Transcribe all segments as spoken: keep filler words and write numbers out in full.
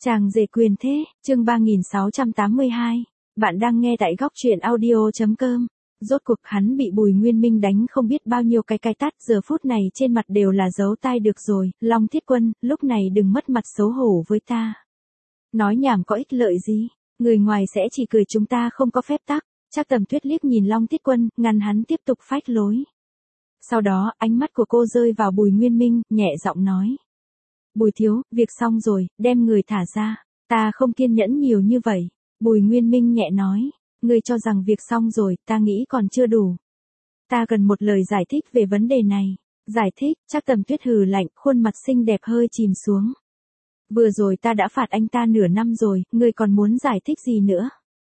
Chàng rể quyền thế, chương ba nghìn sáu trăm tám mươi hai. Bạn đang nghe tại góc truyện audio.com. Rốt cuộc hắn bị Bùi Nguyên Minh đánh không biết bao nhiêu cái cái tát, giờ phút này trên mặt đều là dấu tai. Được rồi, Long Thiết Quân, lúc này đừng mất mặt xấu hổ với ta. Nói nhảm có ích lợi gì, người ngoài sẽ chỉ cười chúng ta không có phép tắc. Trác Tầm Tuyết liếc nhìn Long Thiết Quân, ngăn hắn tiếp tục phách lối. Sau đó, ánh mắt của cô rơi vào Bùi Nguyên Minh, nhẹ giọng nói. Bùi thiếu, việc xong rồi, đem người thả ra. Ta không kiên nhẫn nhiều như vậy. Bùi Nguyên Minh nhẹ nói. Ngươi cho rằng việc xong rồi, ta nghĩ còn chưa đủ. Ta cần một lời giải thích về vấn đề này. Giải thích, Trác Tầm Tuyết hừ lạnh, khuôn mặt xinh đẹp hơi chìm xuống. Vừa rồi ta đã phạt anh ta nửa năm rồi, ngươi còn muốn giải thích gì nữa?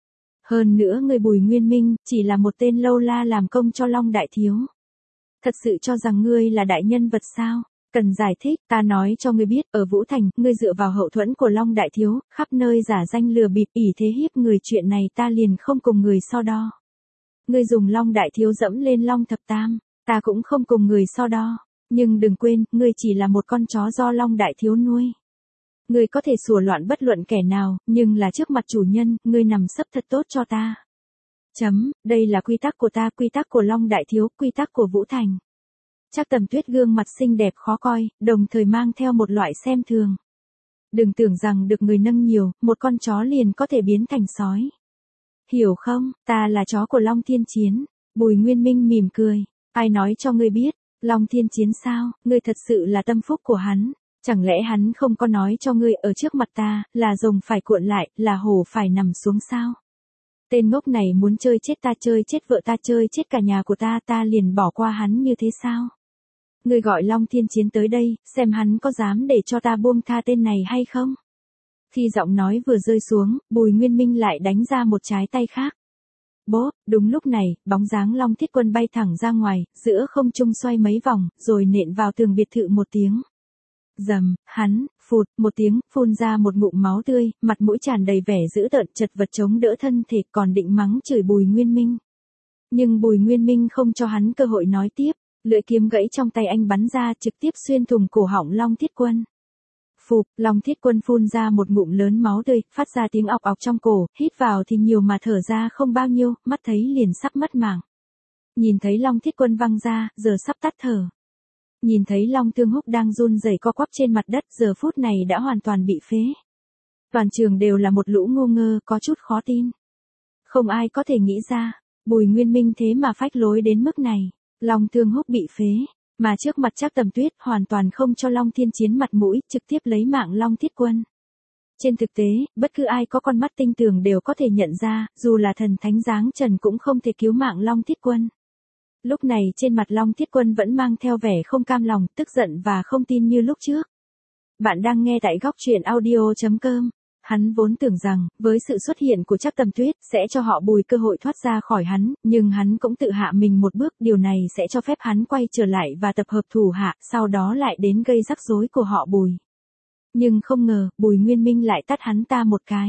Hơn nữa ngươi Bùi Nguyên Minh, chỉ là một tên lâu la làm công cho Long Đại Thiếu. Thật sự cho rằng ngươi là đại nhân vật sao? Cần giải thích, ta nói cho ngươi biết, ở Vũ Thành, ngươi dựa vào hậu thuẫn của Long Đại Thiếu, khắp nơi giả danh lừa bịp ỷ thế hiếp người, chuyện này ta liền không cùng người so đo. Ngươi dùng Long Đại Thiếu dẫm lên Long Thập Tam, ta cũng không cùng người so đo, nhưng đừng quên, ngươi chỉ là một con chó do Long Đại Thiếu nuôi. Ngươi có thể sủa loạn bất luận kẻ nào, nhưng là trước mặt chủ nhân, ngươi nằm sấp thật tốt cho ta. Chấm, đây là quy tắc của ta, quy tắc của Long Đại Thiếu, quy tắc của Vũ Thành. Trác Tầm Tuyết gương mặt xinh đẹp khó coi, đồng thời mang theo một loại xem thường. Đừng tưởng rằng được người nâng nhiều, một con chó liền có thể biến thành sói. Hiểu không, ta là chó của Long Thiên Chiến. Bùi Nguyên Minh mỉm cười. Ai nói cho ngươi biết, Long Thiên Chiến sao, ngươi thật sự là tâm phúc của hắn. Chẳng lẽ hắn không có nói cho ngươi ở trước mặt ta, là rồng phải cuộn lại, là hổ phải nằm xuống sao? Tên ngốc này muốn chơi chết ta, chơi chết vợ ta, chơi chết cả nhà của ta, ta liền bỏ qua hắn như thế sao? Ngươi gọi Long Thiên Chiến tới đây, xem hắn có dám để cho ta buông tha tên này hay không? Khi giọng nói vừa rơi xuống, Bùi Nguyên Minh lại đánh ra một trái tay khác. Bốp, đúng lúc này, bóng dáng Long Thiết Quân bay thẳng ra ngoài, giữa không trung xoay mấy vòng, rồi nện vào tường biệt thự một tiếng. Dầm, hắn, phụt, một tiếng, phun ra một ngụm máu tươi, mặt mũi tràn đầy vẻ dữ tợn, chật vật chống đỡ thân thể, còn định mắng chửi Bùi Nguyên Minh. Nhưng Bùi Nguyên Minh không cho hắn cơ hội nói tiếp. Lưỡi kiếm gãy trong tay anh bắn ra, trực tiếp xuyên thủng cổ họng Long Thiết Quân. Phụp, Long Thiết Quân phun ra một ngụm lớn máu tươi, phát ra tiếng ọc ọc trong cổ, hít vào thì nhiều mà thở ra không bao nhiêu, mắt thấy liền sắp mất mạng. Nhìn thấy Long Thiết Quân văng ra, giờ sắp tắt thở. Nhìn thấy Long Thương Húc đang run rẩy co quắp trên mặt đất, giờ phút này đã hoàn toàn bị phế. Toàn trường đều là một lũ ngu ngơ, có chút khó tin. Không ai có thể nghĩ ra, Bùi Nguyên Minh thế mà phách lối đến mức này. Long Thương Húc bị phế, mà trước mặt Trác Tầm Tuyết hoàn toàn không cho Long Thiên Chiến mặt mũi, trực tiếp lấy mạng Long Thiết Quân. Trên thực tế, bất cứ ai có con mắt tinh tường đều có thể nhận ra, dù là thần thánh dáng trần cũng không thể cứu mạng Long Thiết Quân. Lúc này trên mặt Long Thiết Quân vẫn mang theo vẻ không cam lòng, tức giận và không tin như lúc trước. Bạn đang nghe tại góc truyện audio.com. Hắn vốn tưởng rằng, với sự xuất hiện của Trác Tầm Tuyết, sẽ cho họ Bùi cơ hội thoát ra khỏi hắn, nhưng hắn cũng tự hạ mình một bước, điều này sẽ cho phép hắn quay trở lại và tập hợp thủ hạ, sau đó lại đến gây rắc rối của họ Bùi. Nhưng không ngờ, Bùi Nguyên Minh lại tát hắn ta một cái.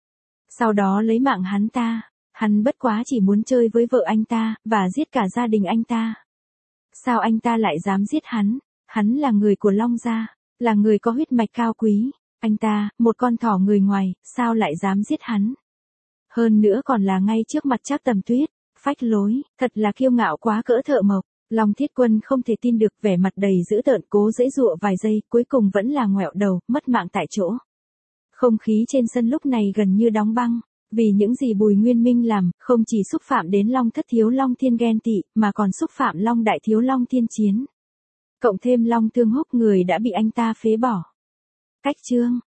Sau đó lấy mạng hắn ta, hắn bất quá chỉ muốn chơi với vợ anh ta, và giết cả gia đình anh ta. Sao anh ta lại dám giết hắn? Hắn là người của Long gia, là người có huyết mạch cao quý. Anh ta, một con thỏ người ngoài, sao lại dám giết hắn? Hơn nữa còn là ngay trước mặt Trác Tầm Tuyết, phách lối, thật là kiêu ngạo quá cỡ thợ mộc. Long Thiết Quân không thể tin được, vẻ mặt đầy dữ tợn, cố giãy giụa vài giây, cuối cùng vẫn là ngoẹo đầu, mất mạng tại chỗ. Không khí trên sân lúc này gần như đóng băng, vì những gì Bùi Nguyên Minh làm, không chỉ xúc phạm đến Long Thất Thiếu Long Thiên ghen tị, mà còn xúc phạm Long Đại Thiếu Long Thiên Chiến. Cộng thêm Long Thương Húc người đã bị anh ta phế bỏ. Cách chương